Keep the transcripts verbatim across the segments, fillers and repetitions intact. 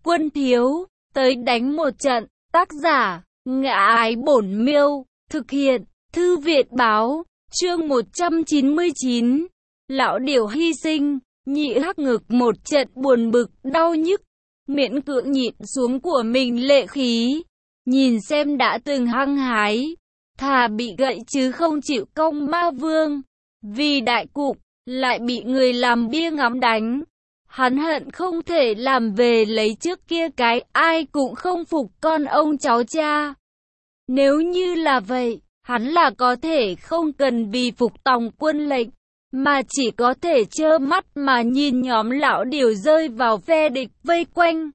Quân thiếu, tới đánh một trận. Tác giả, Ngã Ái Bổn Miêu. Thực hiện, Thư viện báo. Chương một trăm chín mươi chín. Lão điểu hy sinh. Nhị hắc ngực một trận buồn bực, đau nhức. Miễn cưỡng nhịn xuống của mình lệ khí. Nhìn xem đã từng hăng hái. Thà bị gậy chứ không chịu công ma vương. Vì đại cục, lại bị người làm bia ngắm đánh. Hắn hận không thể làm về lấy trước kia cái ai cũng không phục con ông cháu cha. Nếu như là vậy, hắn là có thể không cần vì phục tòng quân lệnh, mà chỉ có thể trơ mắt mà nhìn nhóm lão điểu rơi vào phe địch vây quanh.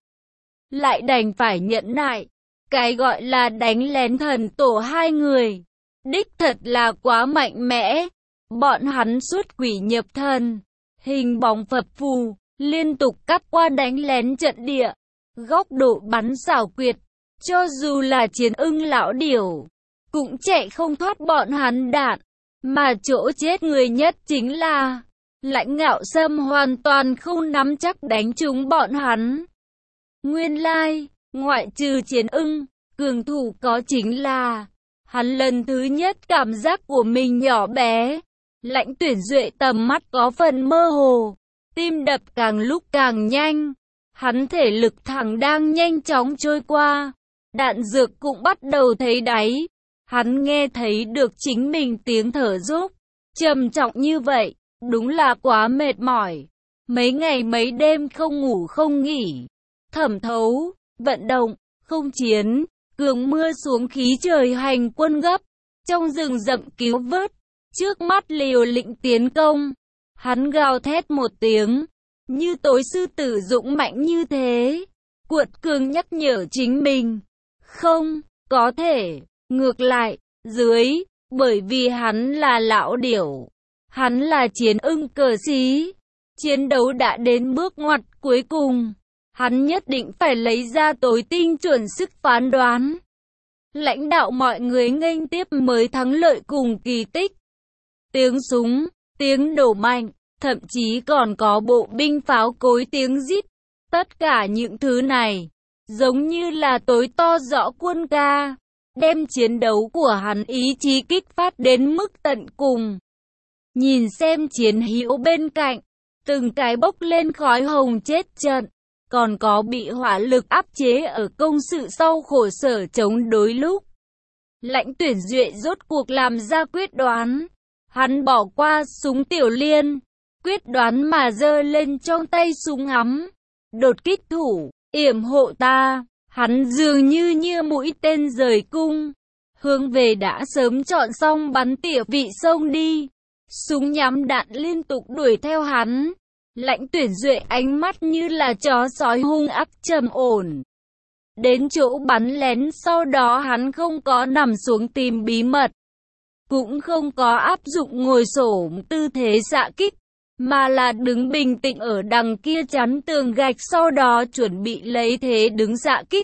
Lại đành phải nhẫn nại, cái gọi là đánh lén thần tổ hai người. Đích thật là quá mạnh mẽ, bọn hắn xuất quỷ nhập thần, hình bóng phập phù. Liên tục cắt qua đánh lén trận địa, góc độ bắn xảo quyệt, cho dù là chiến ưng lão điểu, cũng chạy không thoát bọn hắn đạn, mà chỗ chết người nhất chính là, Lãnh Ngạo Sâm hoàn toàn không nắm chắc đánh trúng bọn hắn. Nguyên lai, ngoại trừ chiến ưng, cường thủ có chính là, hắn lần thứ nhất cảm giác của mình nhỏ bé, Lãnh Tuyển Duệ tầm mắt có phần mơ hồ. Tim đập càng lúc càng nhanh, hắn thể lực thẳng đang nhanh chóng trôi qua, đạn dược cũng bắt đầu thấy đáy, hắn nghe thấy được chính mình tiếng thở dốc, trầm trọng như vậy, đúng là quá mệt mỏi, mấy ngày mấy đêm không ngủ không nghỉ, thẩm thấu, vận động, không chiến, cường mưa xuống khí trời hành quân gấp, trong rừng rậm cứu vớt, trước mắt liều lĩnh tiến công. Hắn gào thét một tiếng, như tối sư tử dũng mãnh như thế. Cuột cường nhắc nhở chính mình, không, có thể, ngược lại, dưới, bởi vì hắn là lão điểu, hắn là chiến ưng cờ xí. Chiến đấu đã đến bước ngoặt cuối cùng, hắn nhất định phải lấy ra tối tinh chuẩn sức phán đoán. Lãnh đạo mọi người nghênh tiếp mới thắng lợi cùng kỳ tích. Tiếng súng, tiếng nổ mạnh, thậm chí còn có bộ binh pháo cối tiếng rít. Tất cả những thứ này, giống như là tối to rõ quân ca, đem chiến đấu của hắn ý chí kích phát đến mức tận cùng. Nhìn xem chiến hữu bên cạnh, từng cái bốc lên khói hồng chết trận, còn có bị hỏa lực áp chế ở công sự sau khổ sở chống đối lúc. Lãnh Tuyển Duệ rốt cuộc làm ra quyết đoán. Hắn bỏ qua súng tiểu liên, quyết đoán mà giơ lên trong tay súng ngắm. Đột kích thủ, yểm hộ ta, hắn dường như như mũi tên rời cung, hướng về đã sớm chọn xong bắn tỉa vị sông đi. Súng nhắm đạn liên tục đuổi theo hắn. Lãnh Tuyển Duệ ánh mắt như là chó sói hung ác trầm ổn. Đến chỗ bắn lén sau đó hắn không có nằm xuống tìm bí mật, cũng không có áp dụng ngồi xổm tư thế xạ kích, mà là đứng bình tĩnh ở đằng kia chắn tường gạch sau đó chuẩn bị lấy thế đứng xạ kích.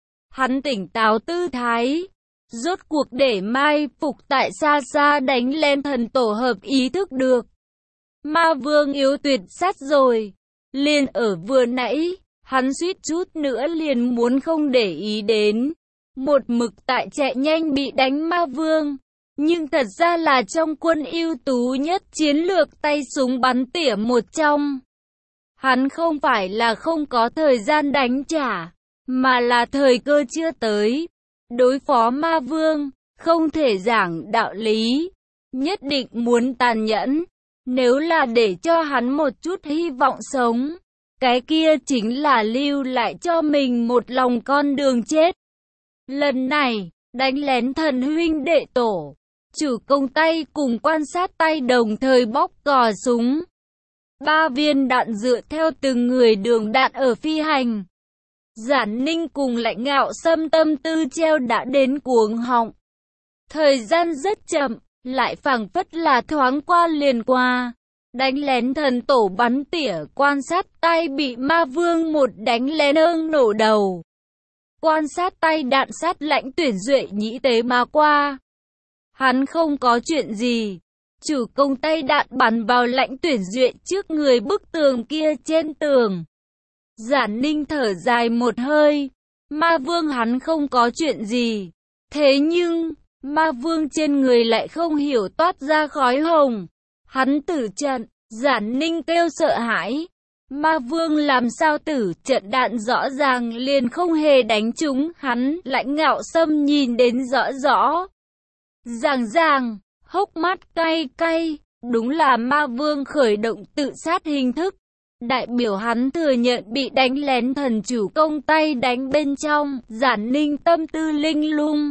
Hắn tỉnh táo tư thái, rốt cuộc để mai phục tại xa xa đánh lên thần tổ hợp ý thức được. Ma vương yếu tuyệt sát rồi, liền ở vừa nãy, hắn suýt chút nữa liền muốn không để ý đến. Một mực tại chạy nhanh bị đánh ma vương. Nhưng thật ra là trong quân ưu tú nhất chiến lược tay súng bắn tỉa một trong. Hắn không phải là không có thời gian đánh trả, mà là thời cơ chưa tới. Đối phó ma vương, không thể giảng đạo lý, nhất định muốn tàn nhẫn. Nếu là để cho hắn một chút hy vọng sống, cái kia chính là lưu lại cho mình một lòng con đường chết. Lần này, đánh lén thần huynh đệ tổ, chủ công tay cùng quan sát tay đồng thời bóp cò súng. Ba viên đạn dựa theo từng người đường đạn ở phi hành. Giản Ninh cùng Lãnh Ngạo Sâm tâm tư treo đã đến cuống họng. Thời gian rất chậm, lại phảng phất là thoáng qua liền qua. Đánh lén thần tổ bắn tỉa quan sát tay bị ma vương một đánh lén ương nổ đầu. Quan sát tay đạn sát Lãnh Tuyển Duệ nhĩ tế mà qua. Hắn không có chuyện gì. Chủ công tay đạn bắn vào Lãnh Tuyển Duệ trước người bức tường kia trên tường. Giản Ninh thở dài một hơi. Ma vương hắn không có chuyện gì. Thế nhưng, ma vương trên người lại không hiểu toát ra khói hồng. Hắn tử trận, Giản Ninh kêu sợ hãi. Ma vương làm sao tử trận, đạn rõ ràng liền không hề đánh trúng hắn. Lãnh Ngạo Sâm nhìn đến rõ rõ. Ràng ràng, hốc mắt cay cay. Đúng là ma vương khởi động tự sát hình thức. Đại biểu hắn thừa nhận bị đánh lén thần chủ công tay đánh bên trong. Giản Ninh tâm tư linh lung.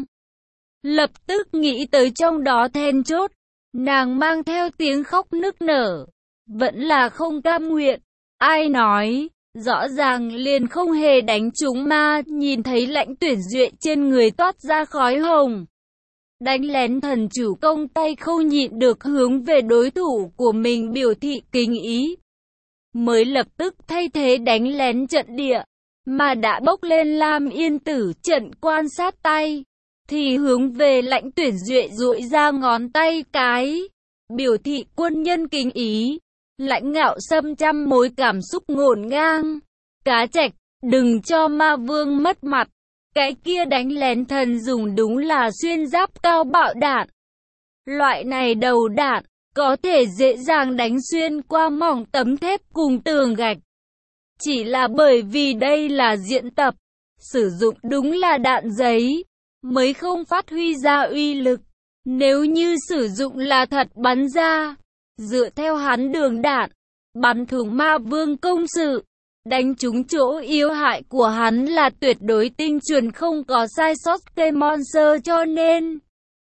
Lập tức nghĩ tới trong đó then chốt. Nàng mang theo tiếng khóc nức nở. Vẫn là không cam nguyện. Ai nói, rõ ràng liền không hề đánh trúng ma. Nhìn thấy Lãnh Tuyển Duệ trên người toát ra khói hồng. Đánh lén thần chủ công tay không nhịn được hướng về đối thủ của mình biểu thị kính ý. Mới lập tức thay thế đánh lén trận địa, mà đã bốc lên Lam Yên Tử trận quan sát tay, thì hướng về Lãnh Tuyển Duệ duỗi ra ngón tay cái, biểu thị quân nhân kính ý. Lãnh Ngạo Sâm trăm mối cảm xúc ngổn ngang. Cá Trạch, đừng cho ma vương mất mặt. Cái kia đánh lén thần dùng đúng là xuyên giáp cao bạo đạn. Loại này đầu đạn, có thể dễ dàng đánh xuyên qua mỏng tấm thép cùng tường gạch. Chỉ là bởi vì đây là diễn tập, sử dụng đúng là đạn giấy, mới không phát huy ra uy lực. Nếu như sử dụng là thật bắn ra, dựa theo hắn đường đạn, bắn thủng ma vương công sự, đánh trúng chỗ yếu hại của hắn là tuyệt đối tinh chuẩn không có sai sót cây monster, cho nên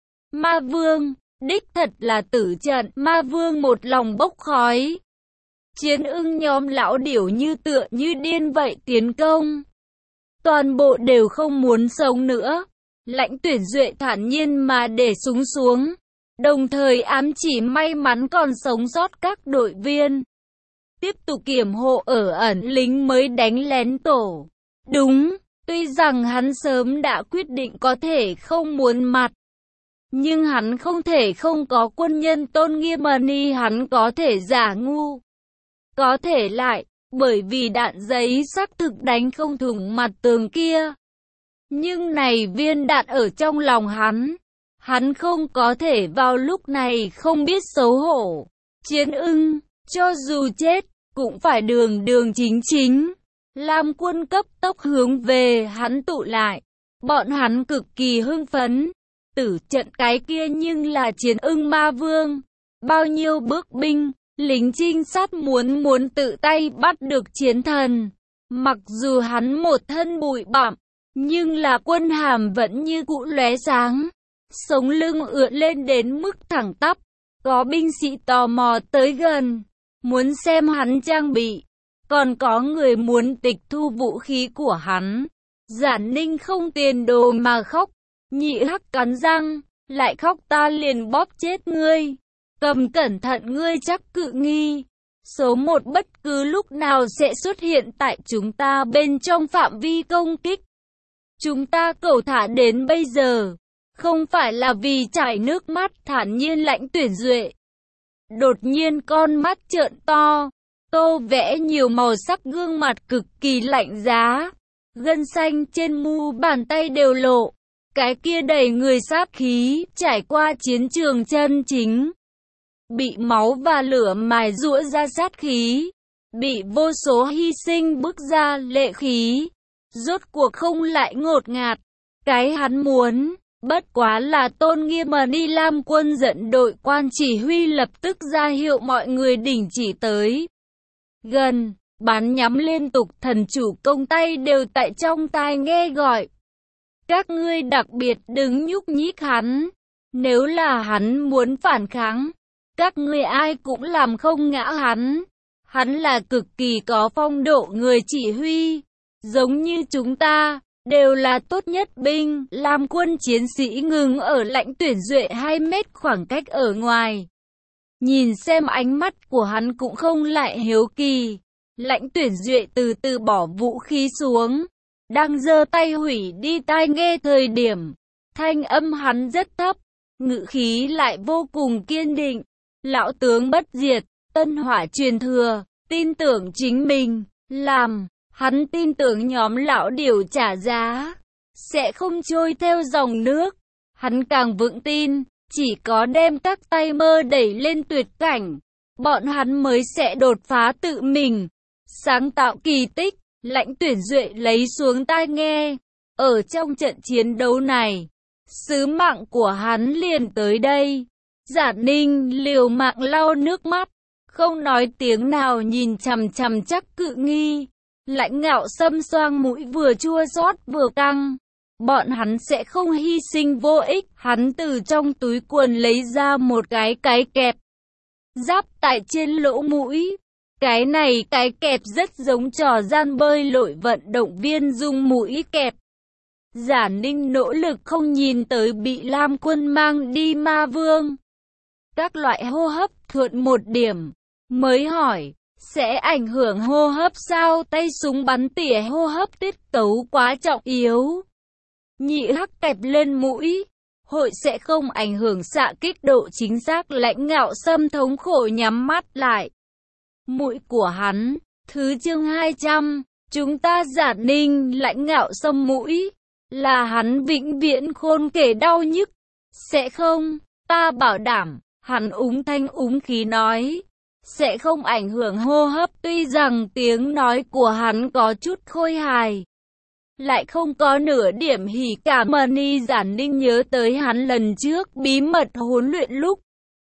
ma vương đích thật là tử trận. Ma vương một lòng bốc khói. Chiến ưng nhóm lão điểu như tựa như điên vậy tiến công. Toàn bộ đều không muốn sống nữa. Lãnh Tuyển Duệ thản nhiên mà để súng xuống, đồng thời ám chỉ may mắn còn sống sót các đội viên. Tiếp tục kiểm hộ ở ẩn lính mới đánh lén tổ. Đúng, tuy rằng hắn sớm đã quyết định có thể không muốn mặt, nhưng hắn không thể không có quân nhân tôn nghiêm ni, hắn có thể giả ngu. Có thể lại, bởi vì đạn giấy xác thực đánh không thủng mặt tường kia. Nhưng này viên đạn ở trong lòng hắn, hắn không có thể vào lúc này không biết xấu hổ. Chiến ưng, cho dù chết, cũng phải đường đường chính chính. Lam quân cấp tốc hướng về hắn tụ lại. Bọn hắn cực kỳ hưng phấn. Tử trận cái kia nhưng là chiến ưng ma vương. Bao nhiêu bước binh, lính trinh sát muốn muốn tự tay bắt được chiến thần. Mặc dù hắn một thân bụi bặm, nhưng là quân hàm vẫn như cũ lóe sáng. Sống lưng ưỡn lên đến mức thẳng tắp. Có binh sĩ tò mò tới gần, muốn xem hắn trang bị. Còn có người muốn tịch thu vũ khí của hắn. Giản Ninh không tiền đồ mà khóc. Nhị hắc cắn răng, lại khóc ta liền bóp chết ngươi. Cầm cẩn thận ngươi chắc cự nghi. Số một bất cứ lúc nào sẽ xuất hiện tại chúng ta bên trong phạm vi công kích. Chúng ta cầu thả đến bây giờ, không phải là vì chảy nước mắt, thản nhiên Lãnh Tuyển Duệ. Đột nhiên con mắt trợn to, tô vẽ nhiều màu sắc gương mặt cực kỳ lạnh giá. Gân xanh trên mu bàn tay đều lộ. Cái kia đầy người sát khí, trải qua chiến trường chân chính. Bị máu và lửa mài giũa ra sát khí. Bị vô số hy sinh bức ra lệ khí. Rốt cuộc không lại ngột ngạt. Cái hắn muốn, bất quá là tôn nghiêm mà đi. Lam quân dẫn đội quan chỉ huy lập tức ra hiệu mọi người đình chỉ tới gần. Bắn nhắm liên tục, thần chủ công tay đều tại trong tai nghe gọi. Các ngươi đặc biệt đừng nhúc nhích hắn. Nếu là hắn muốn phản kháng, các ngươi ai cũng làm không ngã hắn. Hắn là cực kỳ có phong độ người chỉ huy. Giống như chúng ta, đều là tốt nhất binh. Lam quân chiến sĩ ngừng ở Lãnh Tuyển Duệ hai mét khoảng cách ở ngoài. Nhìn xem ánh mắt của hắn cũng không lại hiếu kỳ. Lãnh Tuyển Duệ từ từ bỏ vũ khí xuống. Đang giơ tay hủy đi tai nghe thời điểm. Thanh âm hắn rất thấp. Ngữ khí lại vô cùng kiên định. Lão tướng bất diệt, tân hỏa truyền thừa. Tin tưởng chính mình. Làm. Hắn tin tưởng nhóm lão điểu trả giá sẽ không trôi theo dòng nước. Hắn càng vững tin, chỉ có đem các tay mơ đẩy lên tuyệt cảnh, bọn hắn mới sẽ đột phá tự mình, sáng tạo kỳ tích. Lãnh Tuyển Duệ lấy xuống tai nghe. Ở trong trận chiến đấu này, sứ mạng của hắn liền tới đây. Giản Ninh liều mạng lau nước mắt, không nói tiếng nào nhìn chằm chằm Trắc Cự Nghi. Lãnh Ngạo Sâm xoang mũi vừa chua xót vừa căng. Bọn hắn sẽ không hy sinh vô ích. Hắn từ trong túi quần lấy ra một cái cái kẹp, giáp tại trên lỗ mũi. Cái này cái kẹp rất giống trò gian bơi lội vận động viên dùng mũi kẹp. Giản Ninh nỗ lực không nhìn tới bị Lam Quân mang đi Ma Vương. Các loại hô hấp thuận một điểm, mới hỏi, sẽ ảnh hưởng hô hấp sao? Tay súng bắn tỉa hô hấp tiết tấu quá trọng yếu. Nhị Hắc kẹp lên mũi, hội sẽ không ảnh hưởng xạ kích độ chính xác. Lãnh Ngạo Sâm thống khổ nhắm mắt lại. Mũi của hắn, thứ chương hai trăm, chúng ta Giản Ninh. Lãnh Ngạo Sâm mũi, là hắn vĩnh viễn khôn kể đau nhức. Sẽ không, ta bảo đảm, hắn úng thanh úng khí nói. Sẽ không ảnh hưởng hô hấp. Tuy rằng tiếng nói của hắn có chút khôi hài, lại không có nửa điểm hỉ cảm. Mani Giản Ninh nhớ tới hắn lần trước bí mật huấn luyện lúc,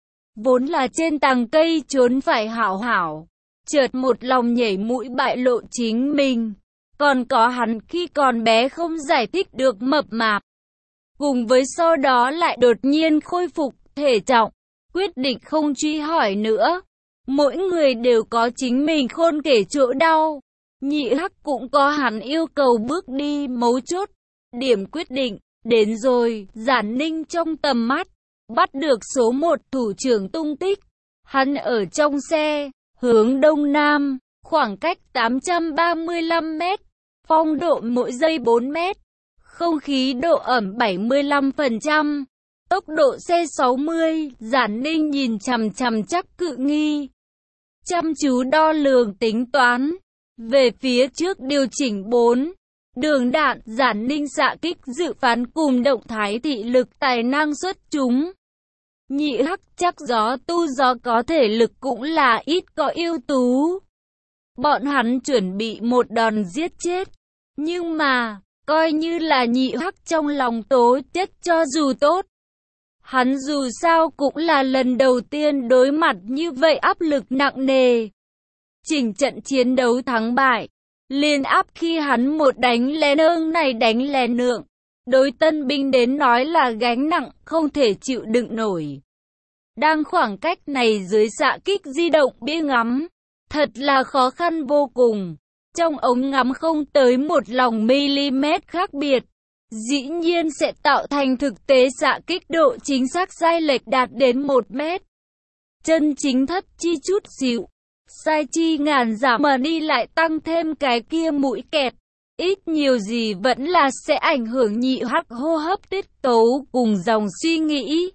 vốn là trên tàng cây trốn phải hảo hảo, chợt một lòng nhảy mũi bại lộ chính mình. Còn có hắn khi còn bé không giải thích được mập mạp, cùng với sau đó lại đột nhiên khôi phục thể trọng, quyết định không truy hỏi nữa. Mỗi người đều có chính mình khôn kể chỗ đau. Nhị Hắc cũng có hắn yêu cầu bước đi mấu chốt. Điểm quyết định, đến rồi. Giản Ninh trong tầm mắt, bắt được số một thủ trưởng tung tích. Hắn ở trong xe, hướng đông nam, khoảng cách tám trăm ba mươi lăm mét. Phong độ mỗi giây bốn mét. Không khí độ ẩm bảy mươi lăm phần trăm. Tốc độ xe sáu mươi. Giản Ninh nhìn chằm chằm Trắc Cự Nghi, chăm chú đo lường tính toán. Về phía trước điều chỉnh bốn đường đạn. Giản Ninh xạ kích dự phán cùng động thái thị lực tài năng xuất chúng. Nhị Hắc chắc gió tu gió có thể lực cũng là ít có ưu tú. Bọn hắn chuẩn bị một đòn giết chết. Nhưng mà, coi như là Nhị Hắc trong lòng tố chất cho dù tốt, hắn dù sao cũng là lần đầu tiên đối mặt như vậy áp lực nặng nề. Chỉnh trận chiến đấu thắng bại, liên áp khi hắn một đánh lén ương này đánh lén nượng. Đối tân binh đến nói là gánh nặng không thể chịu đựng nổi. Đang khoảng cách này dưới xạ kích di động bia ngắm, thật là khó khăn vô cùng. Trong ống ngắm không tới một lòng mm khác biệt, dĩ nhiên sẽ tạo thành thực tế xạ kích độ chính xác sai lệch đạt đến một mét. Chân chính thất chi chút xíu, sai chi ngàn giảm mà đi lại tăng thêm cái kia mũi kẹp. Ít nhiều gì vẫn là sẽ ảnh hưởng Nhị Hắc hô hấp tiết tấu cùng dòng suy nghĩ.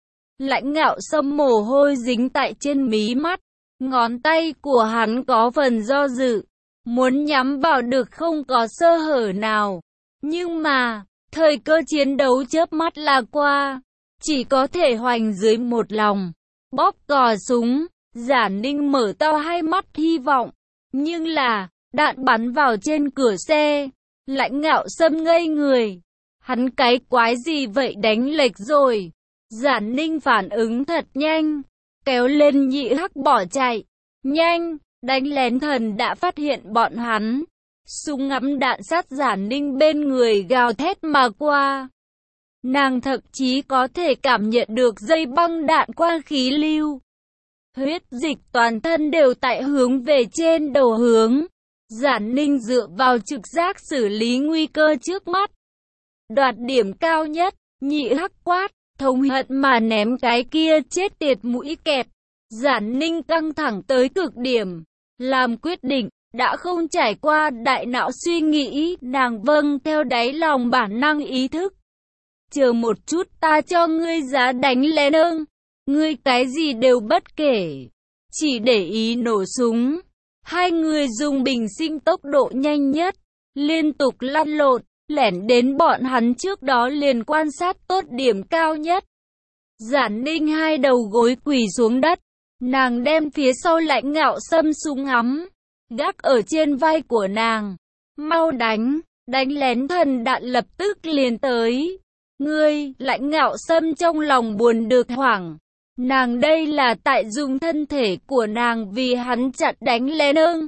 Lãnh Ngạo Sâm mồ hôi dính tại trên mí mắt, ngón tay của hắn có phần do dự, muốn nhắm vào được không có sơ hở nào. Nhưng mà, thời cơ chiến đấu chớp mắt là qua, chỉ có thể hoành dưới một lòng, bóp cò súng. Giản Ninh mở to hai mắt hy vọng, nhưng là, đạn bắn vào trên cửa xe. Lãnh Ngạo Sâm ngây người, hắn cái quái gì vậy, đánh lệch rồi. Giản Ninh phản ứng thật nhanh, kéo lên Nhị Hắc bỏ chạy. Nhanh, đánh lén thần đã phát hiện bọn hắn. Súng ngắm đạn sát Giản Ninh bên người gào thét mà qua. Nàng thậm chí có thể cảm nhận được dây băng đạn qua khí lưu. Huyết dịch toàn thân đều tại hướng về trên đầu hướng. Giản Ninh dựa vào trực giác xử lý nguy cơ trước mắt, đoạt điểm cao nhất. Nhị Hắc quát, thống hận mà ném cái kia chết tiệt mũi kẹp. Giản Ninh căng thẳng tới cực điểm, làm quyết định, đã không trải qua đại não suy nghĩ, nàng vâng theo đáy lòng bản năng ý thức. Chờ một chút, ta cho ngươi giá đánh lén ương. Ngươi cái gì đều bất kể, chỉ để ý nổ súng. Hai người dùng bình sinh tốc độ nhanh nhất, liên tục lăn lộn, lẻn đến bọn hắn trước đó liền quan sát tốt điểm cao nhất. Giản Ninh hai đầu gối quỳ xuống đất, nàng đem phía sau Lãnh Ngạo Sâm súng ngắm, gác ở trên vai của nàng. Mau đánh, đánh lén thần đạn lập tức liền tới. Ngươi, Lãnh Ngạo Sâm trong lòng buồn được hoảng. Nàng đây là tại dùng thân thể của nàng vì hắn chặn đánh lén ưng.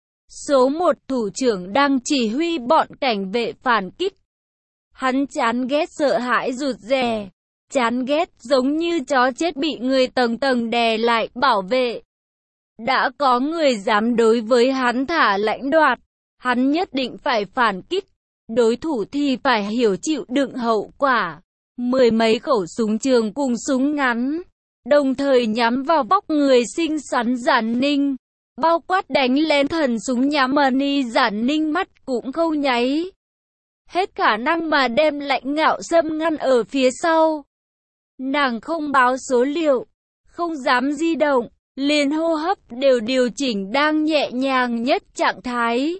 Số một thủ trưởng đang chỉ huy bọn cảnh vệ phản kích. Hắn chán ghét sợ hãi rụt rè. Chán ghét giống như chó chết bị người tầng tầng đè lại bảo vệ. Đã có người dám đối với hắn thả lãnh đoạt. Hắn nhất định phải phản kích. Đối thủ thì phải hiểu chịu đựng hậu quả. Mười mấy khẩu súng trường cùng súng ngắn, đồng thời nhắm vào vóc người xinh xắn Giản Ninh. Bao quát đánh lén thần súng nhắm Mani Giản Ninh mắt cũng không nháy. Hết khả năng mà đem Lãnh Ngạo Sâm ngăn ở phía sau. Nàng không báo số liệu, không dám di động, liền hô hấp đều điều chỉnh đang nhẹ nhàng nhất trạng thái.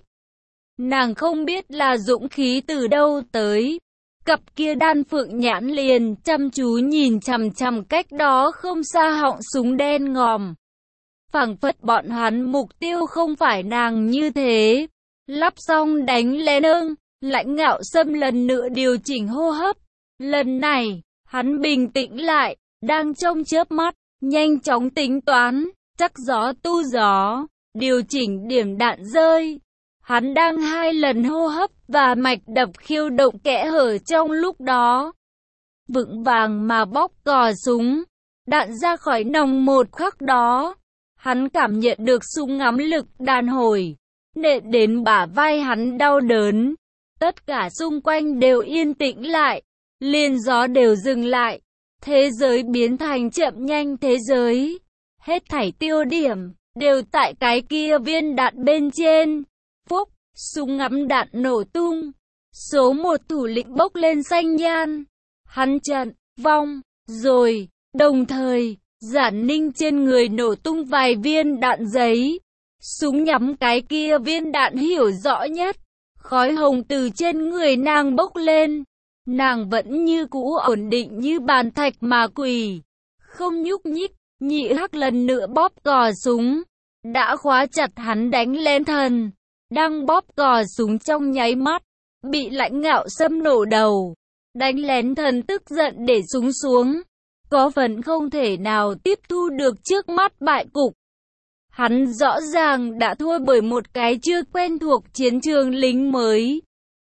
Nàng không biết là dũng khí từ đâu tới. Cặp kia đan phượng nhãn liền chăm chú nhìn chằm chằm cách đó không xa họng súng đen ngòm. Phảng phất bọn hắn mục tiêu không phải nàng như thế. Lắp xong đánh lén ưng, Lãnh Ngạo Sâm lần nữa điều chỉnh hô hấp. Lần này, hắn bình tĩnh lại, đang trong chớp mắt, nhanh chóng tính toán, chắc gió tu gió, điều chỉnh điểm đạn rơi. Hắn đang hai lần hô hấp và mạch đập khiêu động kẽ hở trong lúc đó. Vững vàng mà bóp cò súng, đạn ra khỏi nòng một khắc đó. Hắn cảm nhận được súng ngắm lực đàn hồi, nện đến bả vai hắn đau đớn. Tất cả xung quanh đều yên tĩnh lại, liền gió đều dừng lại. Thế giới biến thành chậm nhanh thế giới. Hết thảy tiêu điểm, đều tại cái kia viên đạn bên trên. Phúc, súng ngắm đạn nổ tung. Số một thủ lĩnh bốc lên xanh nhan. Hắn trận, vong, rồi, đồng thời, Giản Ninh trên người nổ tung vài viên đạn giấy. Súng nhắm cái kia viên đạn hiểu rõ nhất. Khói hồng từ trên người nàng bốc lên. Nàng vẫn như cũ ổn định như bàn thạch mà quỳ. Không nhúc nhích, Nhị Hắc lần nữa bóp cò súng. Đã khóa chặt hắn đánh lén thần. Đang bóp cò súng trong nháy mắt, bị Lãnh Ngạo Sâm nổ đầu. Đánh lén thần tức giận để súng xuống. Có phần không thể nào tiếp thu được trước mắt bại cục. Hắn rõ ràng đã thua bởi một cái chưa quen thuộc chiến trường lính mới.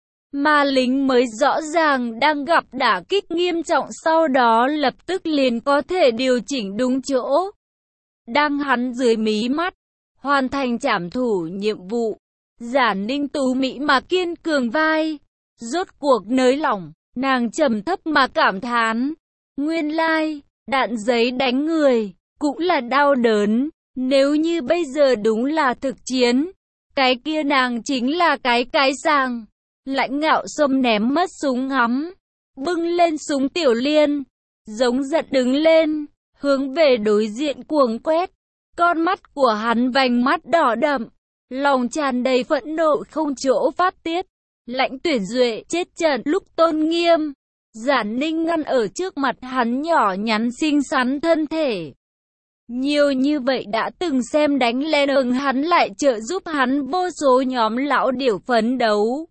Mà lính mới rõ ràng đang gặp đả kích nghiêm trọng, sau đó lập tức liền có thể điều chỉnh đúng chỗ. Đang hắn dưới mí mắt, hoàn thành trảm thủ nhiệm vụ. Giản Ninh tú mỹ mà kiên cường vai, rốt cuộc nới lỏng, nàng trầm thấp mà cảm thán. Nguyên lai, đạn giấy đánh người, cũng là đau đớn. Nếu như bây giờ đúng là thực chiến, cái kia nàng chính là cái cái sàng. Lãnh Ngạo Sâm ném mất súng ngắm, bưng lên súng tiểu liên, giống giận đứng lên, hướng về đối diện cuồng quét. Con mắt của hắn vành mắt đỏ đậm, lòng tràn đầy phẫn nộ không chỗ phát tiết. Lãnh Tuyển Duệ chết trận lúc tôn nghiêm. Giản Ninh ngăn ở trước mặt hắn nhỏ nhắn xinh xắn thân thể. Nhiều như vậy đã từng xem đánh lén ưng, hắn lại trợ giúp hắn vô số nhóm lão điểu phấn đấu.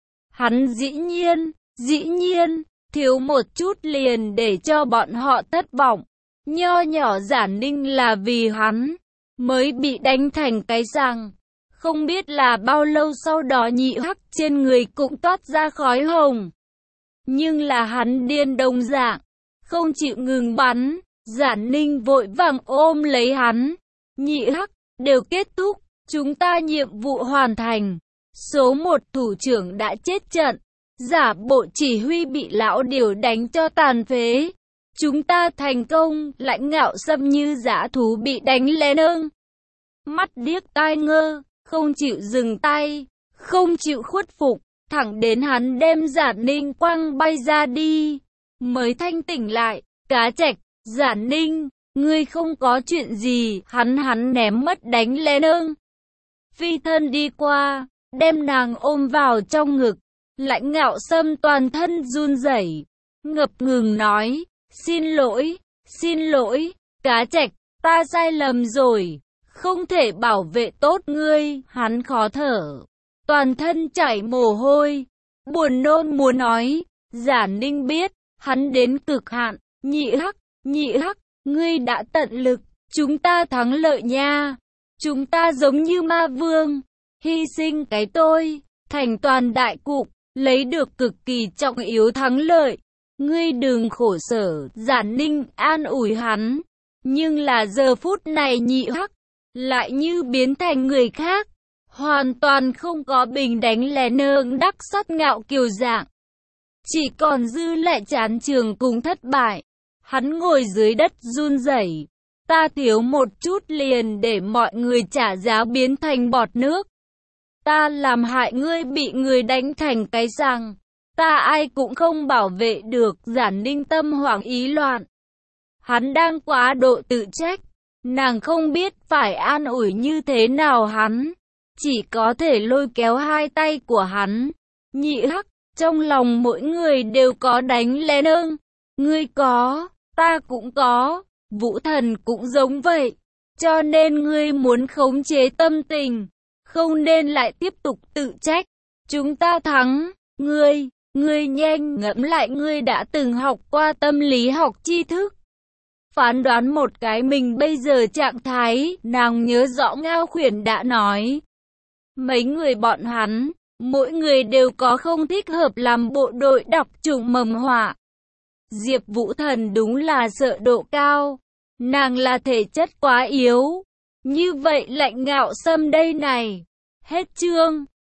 Hắn dĩ nhiên, dĩ nhiên, thiếu một chút liền để cho bọn họ thất vọng. Nho nhỏ Giản Ninh là vì hắn mới bị đánh thành cái răng. Không biết là bao lâu sau đó Nhị Hắc trên người cũng toát ra khói hồng. Nhưng là hắn điên đồng dạng, không chịu ngừng bắn. Giản Ninh vội vàng ôm lấy hắn. Nhị Hắc, đều kết thúc, chúng ta nhiệm vụ hoàn thành. Số một thủ trưởng đã chết trận, giả bộ chỉ huy bị lão điều đánh cho tàn phế. Chúng ta thành công. Lãnh Ngạo Sâm như dã thú bị đánh lén ưng. Mắt điếc tai ngơ, không chịu dừng tay, không chịu khuất phục, thẳng đến hắn đem Giản Ninh quăng bay ra đi, mới thanh tỉnh lại. Cá Trạch, Giản Ninh, ngươi không có chuyện gì. Hắn hắn ném mất đánh lén ưng. phi thân đi qua, đem nàng ôm vào trong ngực. Lãnh Ngạo Sâm toàn thân run rẩy, ngập ngừng nói, xin lỗi, xin lỗi, Cá Trạch, ta sai lầm rồi, không thể bảo vệ tốt ngươi. Hắn khó thở, toàn thân chảy mồ hôi, buồn nôn muốn nói. Giả Ninh biết, hắn đến cực hạn. Nhị Hắc, Nhị Hắc, ngươi đã tận lực, chúng ta thắng lợi nha. Chúng ta giống như ma vương, hy sinh cái tôi, thành toàn đại cục, lấy được cực kỳ trọng yếu thắng lợi. Ngươi đừng khổ sở. Giả Ninh an ủi hắn. Nhưng là giờ phút này Nhị Hắc lại như biến thành người khác, hoàn toàn không có bình đánh lè nương đắc sát ngạo kiều dạng, chỉ còn dư lại chán trường cùng thất bại. Hắn ngồi dưới đất run rẩy. Ta thiếu một chút liền để mọi người trả giá biến thành bọt nước. Ta làm hại ngươi bị người đánh thành cái răng. Ta ai cũng không bảo vệ được. Giả Ninh tâm hoảng ý loạn. Hắn đang quá độ tự trách. Nàng không biết phải an ủi như thế nào hắn. Chỉ có thể lôi kéo hai tay của hắn. Nhị Hắc, trong lòng mỗi người đều có đánh lén ưng. Ngươi có, ta cũng có, Vũ Thần cũng giống vậy. Cho nên ngươi muốn khống chế tâm tình, không nên lại tiếp tục tự trách. Chúng ta thắng. Ngươi, ngươi nhanh ngẫm lại, ngươi đã từng học qua tâm lý học tri thức. Phán đoán một cái mình bây giờ trạng thái. Nàng nhớ rõ Ngao Khuyển đã nói, mấy người bọn hắn, mỗi người đều có không thích hợp làm bộ đội đọc trùng mầm họa. Diệp Vũ Thần đúng là sợ độ cao. Nàng là thể chất quá yếu. Như vậy Lãnh Ngạo Sâm đây này. Hết chương.